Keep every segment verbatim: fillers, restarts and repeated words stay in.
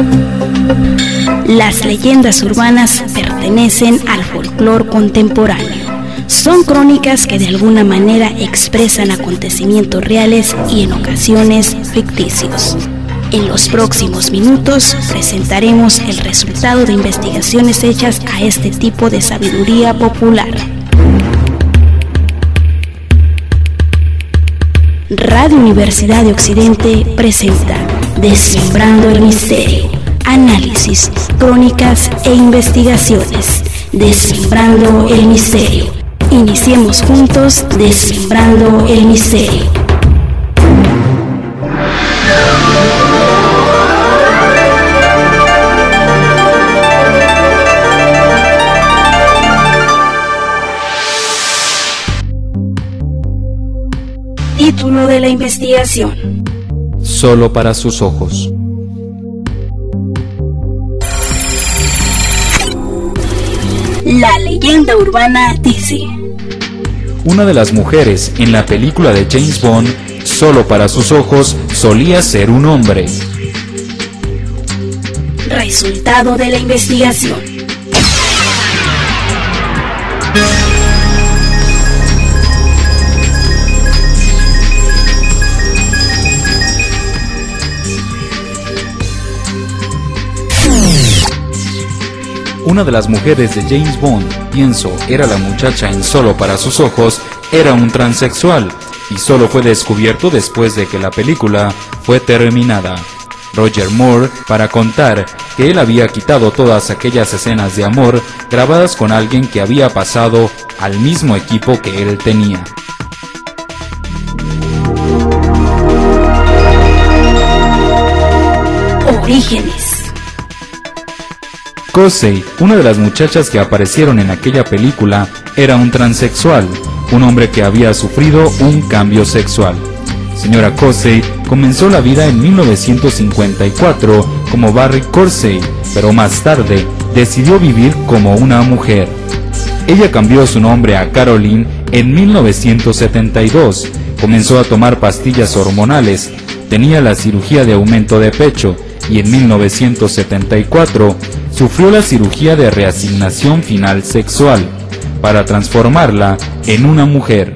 Las leyendas urbanas pertenecen al folclore contemporáneo. Son crónicas que de alguna manera expresan acontecimientos reales y en ocasiones ficticios. En los próximos minutos presentaremos el resultado de investigaciones hechas a este tipo de sabiduría popular. Radio Universidad de Occidente presenta Descifrando el Misterio, análisis, crónicas e investigaciones. Descifrando el Misterio. Iniciemos juntos Descifrando el Misterio. Título de la investigación: Solo para sus ojos. La leyenda urbana dice: una de las mujeres en la película de James Bond, Solo para sus ojos, solía ser un hombre. Resultado de la investigación: una de las mujeres de James Bond, pienso, era la muchacha en Solo para sus ojos, era un transexual, y solo fue descubierto después de que la película fue terminada. Roger Moore, para contar que él había quitado todas aquellas escenas de amor grabadas con alguien que había pasado al mismo equipo que él tenía. Orígenes. Kosei, una de las muchachas que aparecieron en aquella película, era un transexual, un hombre que había sufrido un cambio sexual. Señora Kosei comenzó la vida en mil novecientos cincuenta y cuatro como Barry Kosei, pero más tarde decidió vivir como una mujer. Ella cambió su nombre a Caroline en mil novecientos setenta y dos, comenzó a tomar pastillas hormonales, tenía la cirugía de aumento de pecho y en mil novecientos setenta y cuatro sufrió la cirugía de reasignación final sexual para transformarla en una mujer.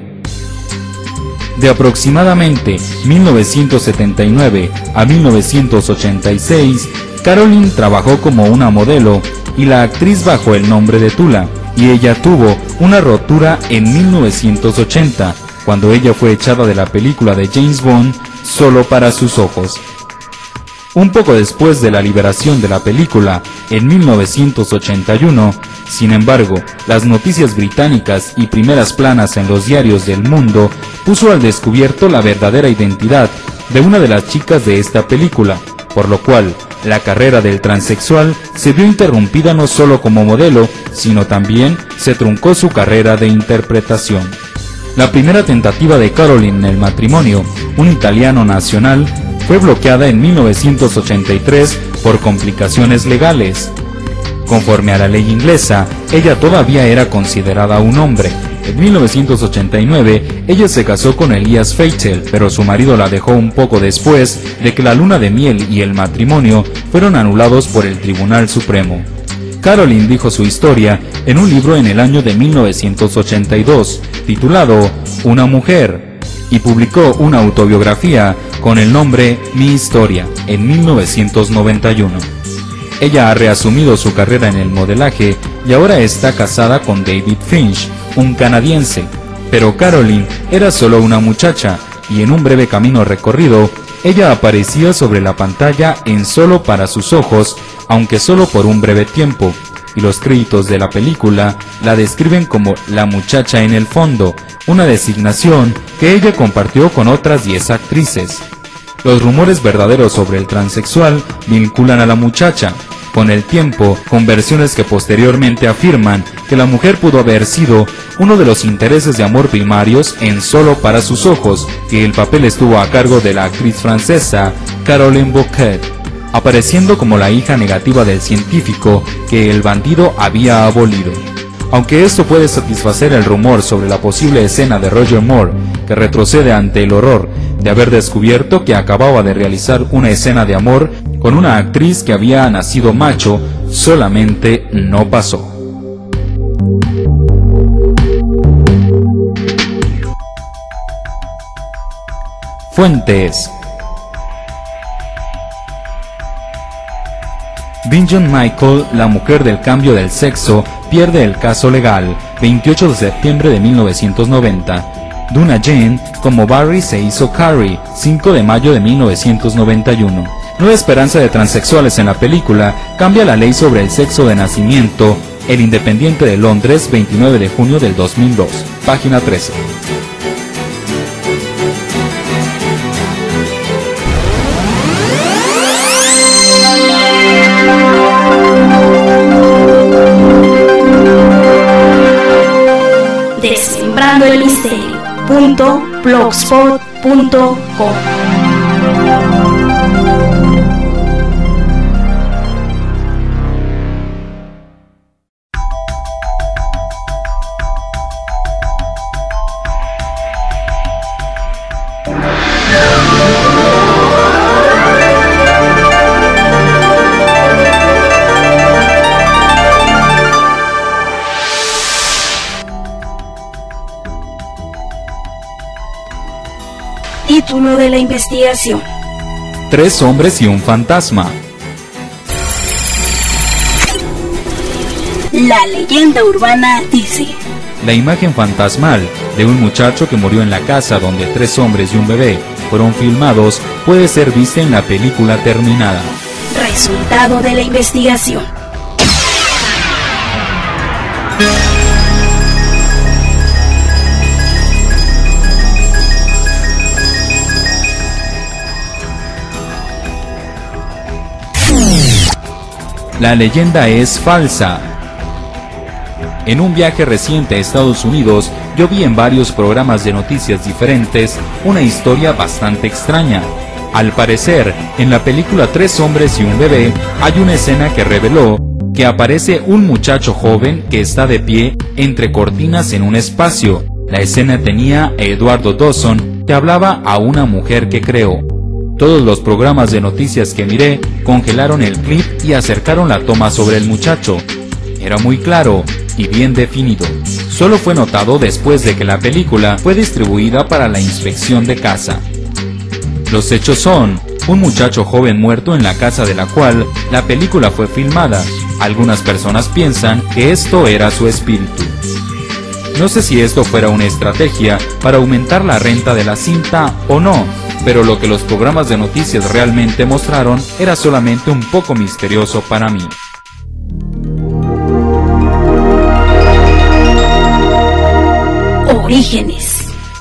De aproximadamente mil novecientos setenta y nueve a mil novecientos ochenta y seis, Caroline trabajó como una modelo y la actriz bajo el nombre de Tula, y ella tuvo una rotura en mil novecientos ochenta, cuando ella fue echada de la película de James Bond, Solo para sus ojos. Un poco después de la liberación de la película, en mil novecientos ochenta y uno, sin embargo, las noticias británicas y primeras planas en los diarios del mundo puso al descubierto la verdadera identidad de una de las chicas de esta película, por lo cual la carrera del transexual se vio interrumpida no solo como modelo, sino también se truncó su carrera de interpretación. La primera tentativa de Caroline en el matrimonio, un italiano nacional, fue bloqueada en mil novecientos ochenta y tres por complicaciones legales. Conforme a la ley inglesa, ella todavía era considerada un hombre. En mil novecientos ochenta y nueve, ella se casó con Elias Feitel, pero su marido la dejó un poco después de que la luna de miel y el matrimonio fueron anulados por el Tribunal Supremo. Caroline dijo su historia en un libro en el año de mil novecientos ochenta y dos, titulado Una mujer, y publicó una autobiografía con el nombre Mi Historia en mil novecientos noventa y uno. Ella ha reasumido su carrera en el modelaje y ahora está casada con David Finch, un canadiense, pero Caroline era solo una muchacha y en un breve camino recorrido, ella aparecía sobre la pantalla en Solo para sus ojos, aunque solo por un breve tiempo, y los créditos de la película la describen como la muchacha en el fondo, una designación que ella compartió con otras diez actrices. Los rumores verdaderos sobre el transexual vinculan a la muchacha, con el tiempo, con versiones que posteriormente afirman que la mujer pudo haber sido uno de los intereses de amor primarios en Solo para sus ojos, que el papel estuvo a cargo de la actriz francesa Caroline Bouquet, apareciendo como la hija negativa del científico que el bandido había abolido. Aunque esto puede satisfacer el rumor sobre la posible escena de Roger Moore, que retrocede ante el horror de haber descubierto que acababa de realizar una escena de amor con una actriz que había nacido macho, solamente no pasó. Fuentes. Bingen Michael, la mujer del cambio del sexo, pierde el caso legal, veintiocho de septiembre de mil novecientos noventa. Duna Jane, como Barry se hizo Carrie, cinco de mayo de mil novecientos noventa y uno. Nueva esperanza de transexuales en la película, cambia la ley sobre el sexo de nacimiento. El Independiente de Londres, veintinueve de junio del dos mil dos, página trece. Descifrando el misterio punto blogspot punto com. Título de la investigación: Tres hombres y un fantasma. La leyenda urbana dice: la imagen fantasmal de un muchacho que murió en la casa donde tres hombres y un bebé fueron filmados puede ser vista en la película terminada. Resultado de la investigación: la leyenda es falsa. En un viaje reciente a Estados Unidos, yo vi en varios programas de noticias diferentes una historia bastante extraña. Al parecer, en la película Tres hombres y un bebé, hay una escena que reveló que aparece un muchacho joven que está de pie entre cortinas en un espacio. La escena tenía a Eduardo Dawson, que hablaba a una mujer que creó. Todos los programas de noticias que miré congelaron el clip y acercaron la toma sobre el muchacho. Era muy claro y bien definido. Solo fue notado después de que la película fue distribuida para la inspección de casa. Los hechos son un muchacho joven muerto en la casa de la cual la película fue filmada. Algunas personas piensan que esto era su espíritu. No sé si esto fuera una estrategia para aumentar la renta de la cinta o no, pero lo que los programas de noticias realmente mostraron era solamente un poco misterioso para mí. Orígenes.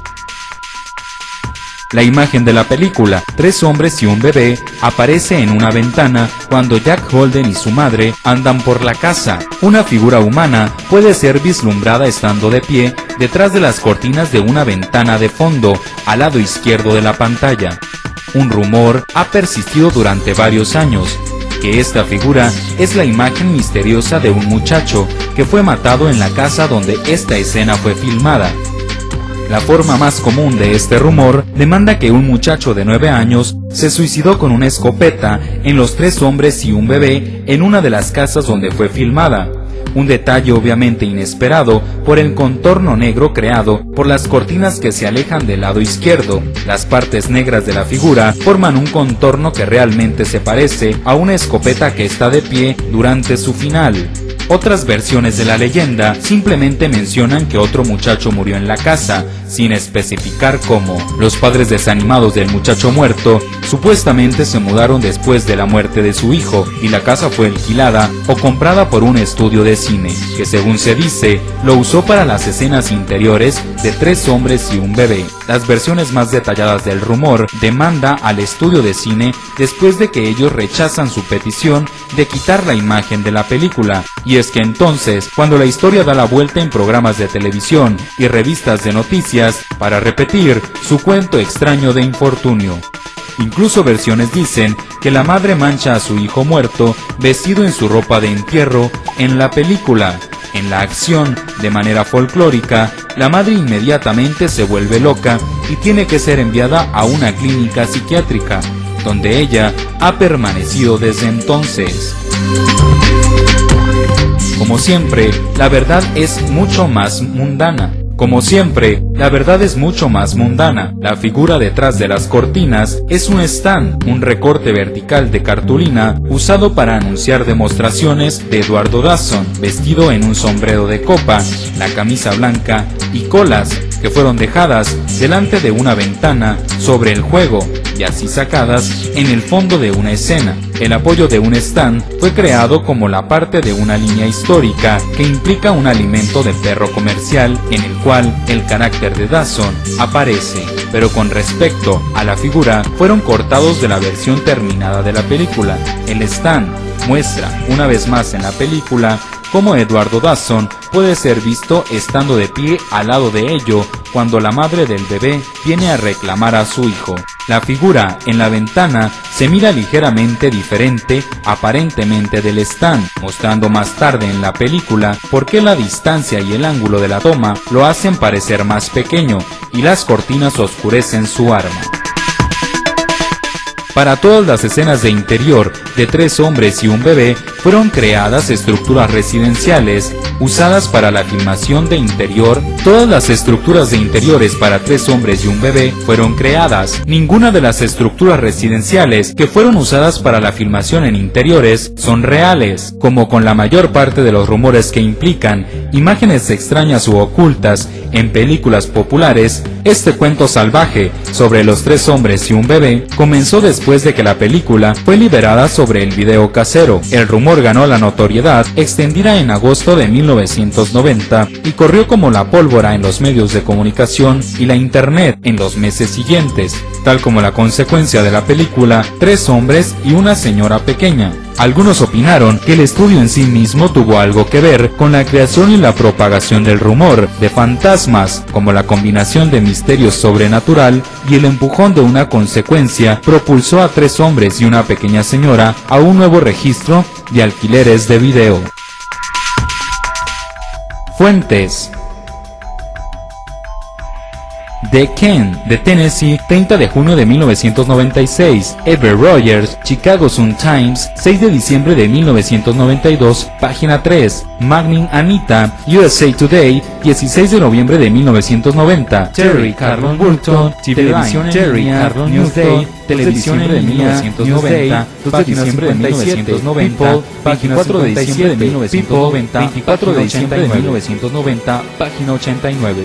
La imagen de la película Tres hombres y un bebé aparece en una ventana cuando Jack Holden y su madre andan por la casa. Una figura humana puede ser vislumbrada estando de pie detrás de las cortinas de una ventana de fondo, al lado izquierdo de la pantalla. Un rumor ha persistido durante varios años, que esta figura es la imagen misteriosa de un muchacho que fue matado en la casa donde esta escena fue filmada. La forma más común de este rumor demanda que un muchacho de nueve años se suicidó con una escopeta en Los tres hombres y un bebé en una de las casas donde fue filmada. Un detalle obviamente inesperado por el contorno negro creado por las cortinas que se alejan del lado izquierdo. Las partes negras de la figura forman un contorno que realmente se parece a una escopeta que está de pie durante su final. Otras versiones de la leyenda simplemente mencionan que otro muchacho murió en la casa, sin especificar cómo. Los padres desanimados del muchacho muerto supuestamente se mudaron después de la muerte de su hijo y la casa fue alquilada o comprada por un estudio de cine, que según se dice, lo usó para las escenas interiores de Tres hombres y un bebé. Las versiones más detalladas del rumor demanda al estudio de cine después de que ellos rechazan su petición de quitar la imagen de la película. Y es que entonces, cuando la historia da la vuelta en programas de televisión y revistas de noticias, para repetir su cuento extraño de infortunio. Incluso versiones dicen que la madre mancha a su hijo muerto vestido en su ropa de entierro en la película, en la acción De manera folclórica, la madre inmediatamente se vuelve loca y tiene que ser enviada a una clínica psiquiátrica, donde ella ha permanecido desde entonces. Como siempre, la verdad es mucho más mundana. Como siempre, la verdad es mucho más mundana. La figura detrás de las cortinas es un stand, un recorte vertical de cartulina usado para anunciar demostraciones de Eduardo Dawson, vestido en un sombrero de copa, la camisa blanca y colas, que fueron dejadas delante de una ventana sobre el juego y así sacadas en el fondo de una escena. El apoyo de un stand fue creado como la parte de una línea histórica que implica un alimento de perro comercial en el cual el carácter de Dawson aparece, pero con respecto a la figura fueron cortados de la versión terminada de la película. El stand muestra una vez más en la película cómo Eduardo Dawson puede ser visto estando de pie al lado de ello cuando la madre del bebé viene a reclamar a su hijo. La figura en la ventana se mira ligeramente diferente aparentemente del stand, mostrando más tarde en la película por qué la distancia y el ángulo de la toma lo hacen parecer más pequeño y las cortinas oscurecen su arma. Para todas las escenas de interior de tres hombres y un bebé fueron creadas estructuras residenciales usadas para la filmación de interior. Todas las estructuras de interiores para tres hombres y un bebé fueron creadas. Ninguna de las estructuras residenciales que fueron usadas para la filmación en interiores son reales, como con la mayor parte de los rumores que implican imágenes extrañas u ocultas en películas populares. Este cuento salvaje sobre los tres hombres y un bebé comenzó después de que la película fue liberada sobre el video casero. El rumor ganó la notoriedad extendida en agosto de mil novecientos noventa y corrió como la pólvora en los medios de comunicación y la internet en los meses siguientes, tal como la consecuencia de la película Tres hombres y una señora pequeña. Algunos opinaron que el estudio en sí mismo tuvo algo que ver con la creación y la propagación del rumor de fantasmas, como la combinación de misterio sobrenatural y el empujón de una consecuencia propulsó a Tres hombres y una pequeña señora a un nuevo registro de alquileres de video. Fuentes: The Ken, de Tennessee, treinta de junio de mil novecientos noventa y seis. Ever Rogers, Chicago Sun-Times, seis de diciembre de mil novecientos noventa y dos, página tres. Magnin Anita, U S A Today, dieciséis de noviembre de mil novecientos noventa. Terry Carlon Burton, Televisión en línea, Newsday, Televisión en línea, mil novecientos noventa, dos de diciembre de mil novecientos noventa, veinticuatro de diciembre de mil novecientos noventa, veinticuatro de diciembre de mil novecientos noventa, página ochenta y nueve.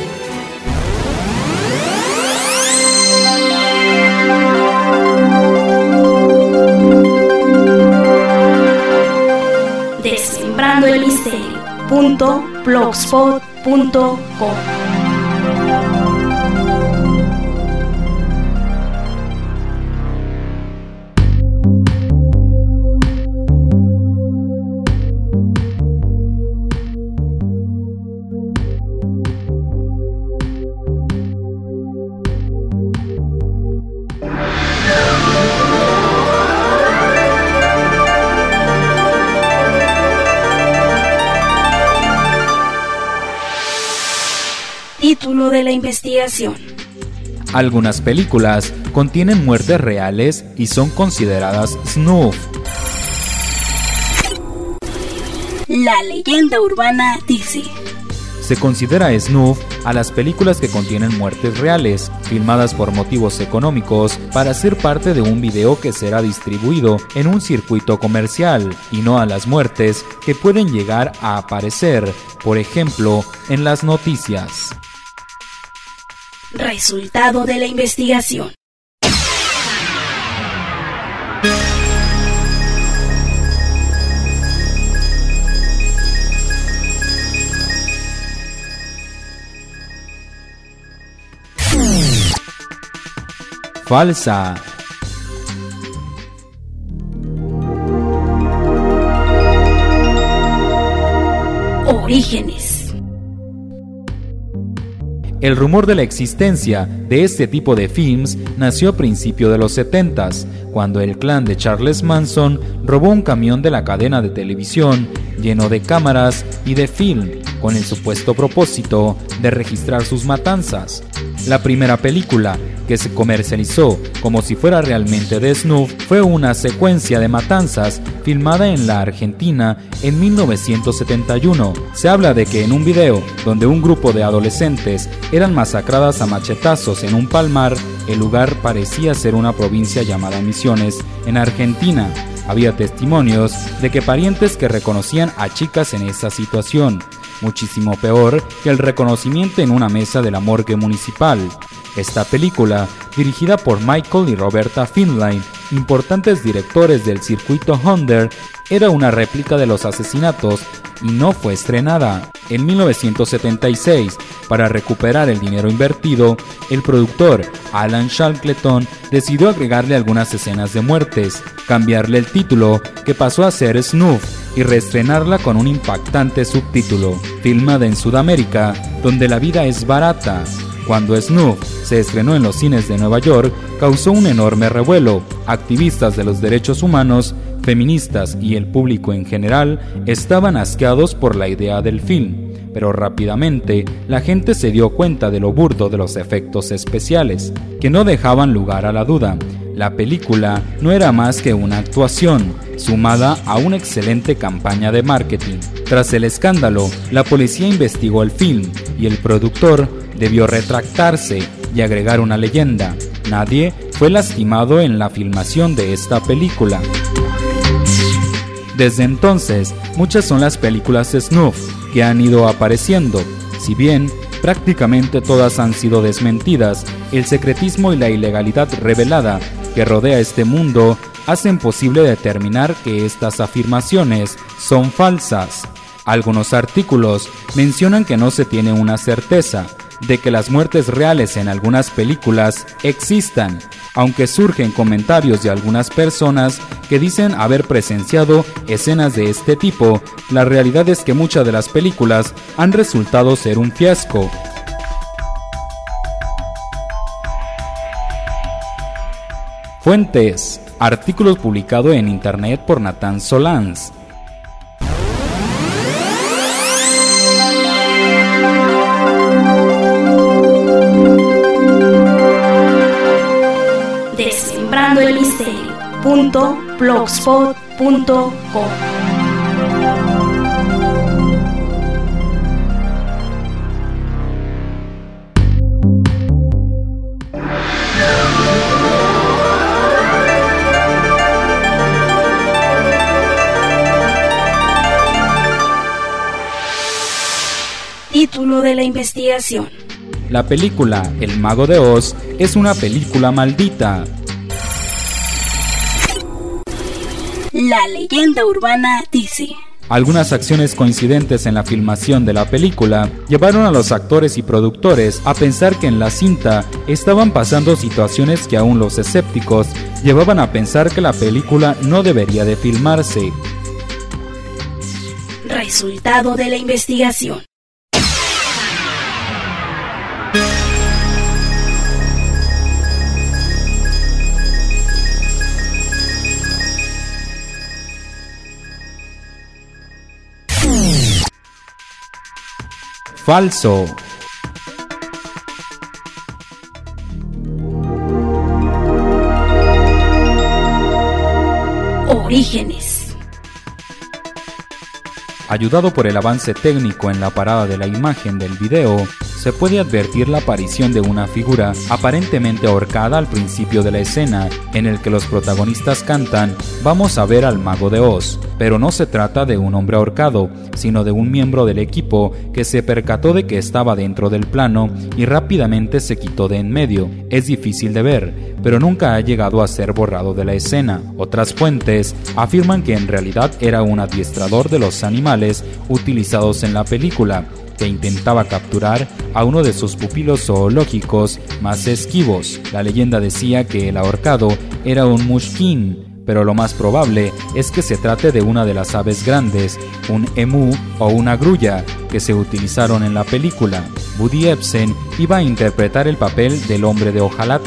Descifrando el misterio punto blogspot punto com. Título de la investigación. Algunas películas contienen muertes reales y son consideradas snuff. La leyenda urbana dice: se considera snuff a las películas que contienen muertes reales, filmadas por motivos económicos para ser parte de un video que será distribuido en un circuito comercial, y no a las muertes que pueden llegar a aparecer, por ejemplo, en las noticias. Resultado de la investigación. Falsa. Orígenes. El rumor de la existencia de este tipo de films nació a principios de los setentas, cuando el clan de Charles Manson robó un camión de la cadena de televisión lleno de cámaras y de film con el supuesto propósito de registrar sus matanzas. La primera película que se comercializó como si fuera realmente de Snuff fue una secuencia de matanzas filmada en la Argentina en mil novecientos setenta y uno. Se habla de que en un video donde un grupo de adolescentes eran masacradas a machetazos en un palmar, el lugar parecía ser una provincia llamada Misiones en Argentina. Había testimonios de que parientes que reconocían a chicas en esa situación, muchísimo peor que el reconocimiento en una mesa de la morgue municipal. Esta película, dirigida por Michael y Roberta Findlay, importantes directores del circuito Hunter, era una réplica de los asesinatos y no fue estrenada. En mil novecientos setenta y seis, para recuperar el dinero invertido, el productor Alan Shackleton decidió agregarle algunas escenas de muertes, cambiarle el título, que pasó a ser Snuff, y reestrenarla con un impactante subtítulo, filmada en Sudamérica, donde la vida es barata. Cuando Snuff se estrenó en los cines de Nueva York, causó un enorme revuelo. Activistas de los derechos humanos, feministas y el público en general estaban asqueados por la idea del film, pero rápidamente la gente se dio cuenta de lo burdo de los efectos especiales, que no dejaban lugar a la duda. La película no era más que una actuación, sumada a una excelente campaña de marketing. Tras el escándalo, la policía investigó el film y el productor debió retractarse y agregar una leyenda: nadie fue lastimado en la filmación de esta película. Desde entonces, muchas son las películas Snuff que han ido apareciendo. Si bien prácticamente todas han sido desmentidas, el secretismo y la ilegalidad revelada que rodea este mundo hacen posible determinar que estas afirmaciones son falsas. Algunos artículos mencionan que no se tiene una certeza de que las muertes reales en algunas películas existan, aunque surgen comentarios de algunas personas que dicen haber presenciado escenas de este tipo. La realidad es que muchas de las películas han resultado ser un fiasco. Fuentes: artículos publicados en internet por Nathan Solans. Descifrando el misterio punto blogspot punto com. Título de la investigación: la película El Mago de Oz es una película maldita. La leyenda urbana dice: algunas acciones coincidentes en la filmación de la película llevaron a los actores y productores a pensar que en la cinta estaban pasando situaciones que aún los escépticos llevaban a pensar que la película no debería de filmarse. Resultado de la investigación: falso. Orígenes. Ayudado por el avance técnico en la parada de la imagen del video, se puede advertir la aparición de una figura aparentemente ahorcada al principio de la escena, en el que los protagonistas cantan "Vamos a ver al Mago de Oz", pero no se trata de un hombre ahorcado, sino de un miembro del equipo que se percató de que estaba dentro del plano y rápidamente se quitó de en medio. Es difícil de ver, pero nunca ha llegado a ser borrado de la escena. Otras fuentes afirman que en realidad era un adiestrador de los animales utilizados en la película, que intentaba capturar a uno de sus pupilos zoológicos más esquivos. La leyenda decía que el ahorcado era un mushkin, pero lo más probable es que se trate de una de las aves grandes, un emú o una grulla, que se utilizaron en la película. Buddy Ebsen iba a interpretar el papel del hombre de hojalata,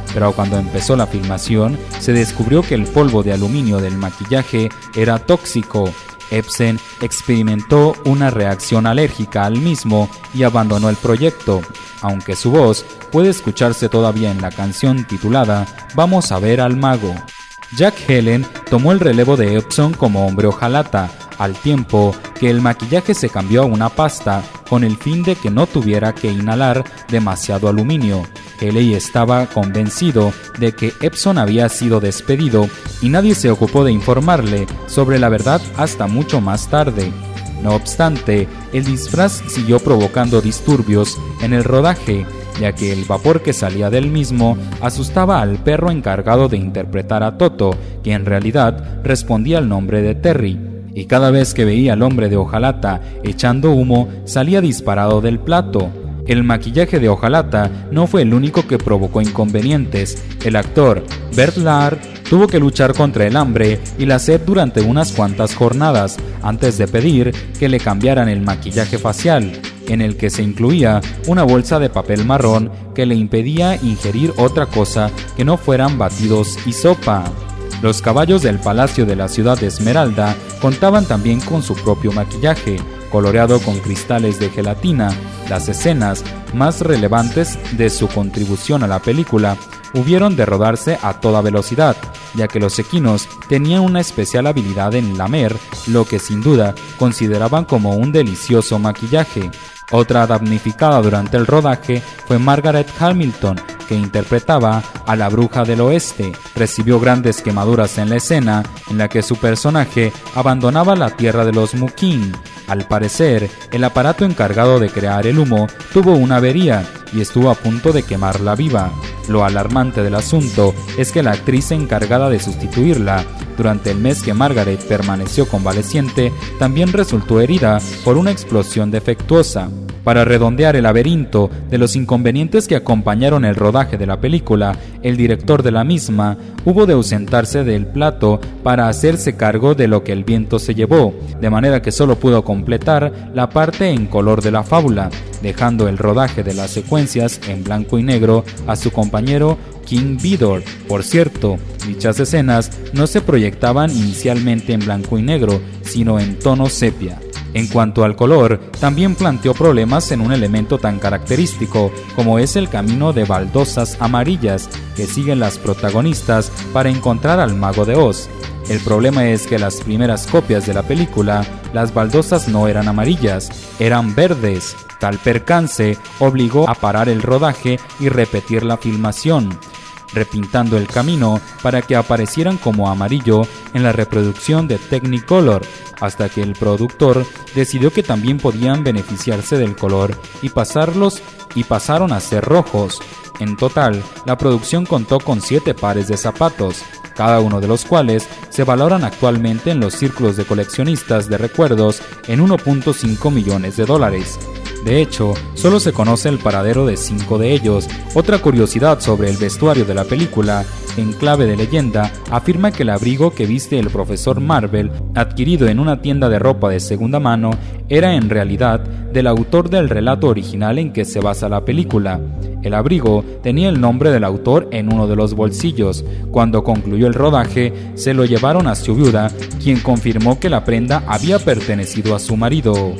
pero cuando empezó la filmación se descubrió que el polvo de aluminio del maquillaje era tóxico. Epstein experimentó una reacción alérgica al mismo y abandonó el proyecto, aunque su voz puede escucharse todavía en la canción titulada Vamos a ver al mago. Jack Helen tomó el relevo de Epstein como hombre hojalata, al tiempo que el maquillaje se cambió a una pasta con el fin de que no tuviera que inhalar demasiado aluminio. Haley estaba convencido de que Epstein había sido despedido y nadie se ocupó de informarle sobre la verdad hasta mucho más tarde. No obstante, el disfraz siguió provocando disturbios en el rodaje, ya que el vapor que salía del mismo asustaba al perro encargado de interpretar a Toto, que en realidad respondía al nombre de Terry, y cada vez que veía al hombre de hojalata echando humo, salía disparado del plato. El maquillaje de hojalata no fue el único que provocó inconvenientes. El actor Bert Lahr tuvo que luchar contra el hambre y la sed durante unas cuantas jornadas antes de pedir que le cambiaran el maquillaje facial, en el que se incluía una bolsa de papel marrón que le impedía ingerir otra cosa que no fueran batidos y sopa. Los caballos del Palacio de la Ciudad de Esmeralda contaban también con su propio maquillaje, coloreado con cristales de gelatina. Las escenas más relevantes de su contribución a la película hubieron de rodarse a toda velocidad, ya que los equinos tenían una especial habilidad en lamer lo que sin duda consideraban como un delicioso maquillaje. Otra damnificada durante el rodaje fue Margaret Hamilton, que interpretaba a la Bruja del Oeste. Recibió grandes quemaduras en la escena en la que su personaje abandonaba la tierra de los Mukin. Al parecer, el aparato encargado de crear el humo tuvo una avería y estuvo a punto de quemarla viva. Lo alarmante del asunto es que la actriz encargada de sustituirla durante el mes que Margaret permaneció convaleciente también resultó herida por una explosión defectuosa. Para redondear el laberinto de los inconvenientes que acompañaron el rodaje de la película, el director de la misma hubo de ausentarse del plato para hacerse cargo de lo que el viento se llevó, de manera que solo pudo completar la parte en color de la fábula, dejando el rodaje de las secuencias en blanco y negro a su compañero King Vidor. Por cierto, dichas escenas no se proyectaban inicialmente en blanco y negro, sino en tono sepia. En cuanto al color, también planteó problemas en un elemento tan característico como es el camino de baldosas amarillas que siguen las protagonistas para encontrar al Mago de Oz. El problema es que las primeras copias de la película, las baldosas no eran amarillas, eran verdes. Tal percance obligó a parar el rodaje y repetir la filmación, repintando el camino para que aparecieran como amarillo en la reproducción de Technicolor, hasta que el productor decidió que también podían beneficiarse del color y pasarlos y pasaron a ser rojos. En total, la producción contó con siete pares de zapatos, cada uno de los cuales se valoran actualmente en los círculos de coleccionistas de recuerdos en uno punto cinco millones de dólares. De hecho, solo se conoce el paradero de cinco de ellos. Otra curiosidad sobre el vestuario de la película, en clave de leyenda, afirma que el abrigo que viste el profesor Marvel, adquirido en una tienda de ropa de segunda mano, era en realidad del autor del relato original en que se basa la película. El abrigo tenía el nombre del autor en uno de los bolsillos. Cuando concluyó el rodaje, se lo llevaron a su viuda, quien confirmó que la prenda había pertenecido a su marido.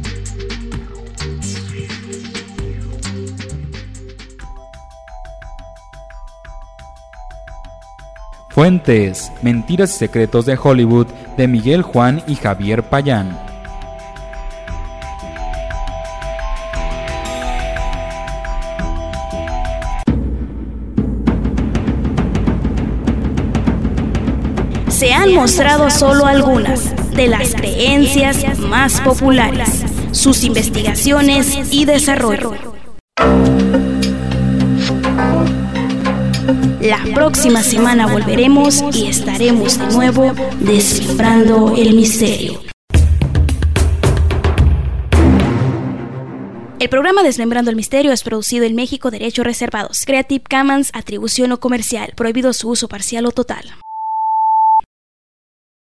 Fuentes: Mentiras y secretos de Hollywood, de Miguel Juan y Javier Payán. Se han mostrado solo algunas de las creencias más populares, sus investigaciones y desarrollo. La próxima semana volveremos y estaremos de nuevo descifrando el misterio. El programa Desmembrando el Misterio es producido en México, derechos reservados. Creative Commons, atribución no comercial, prohibido su uso parcial o total.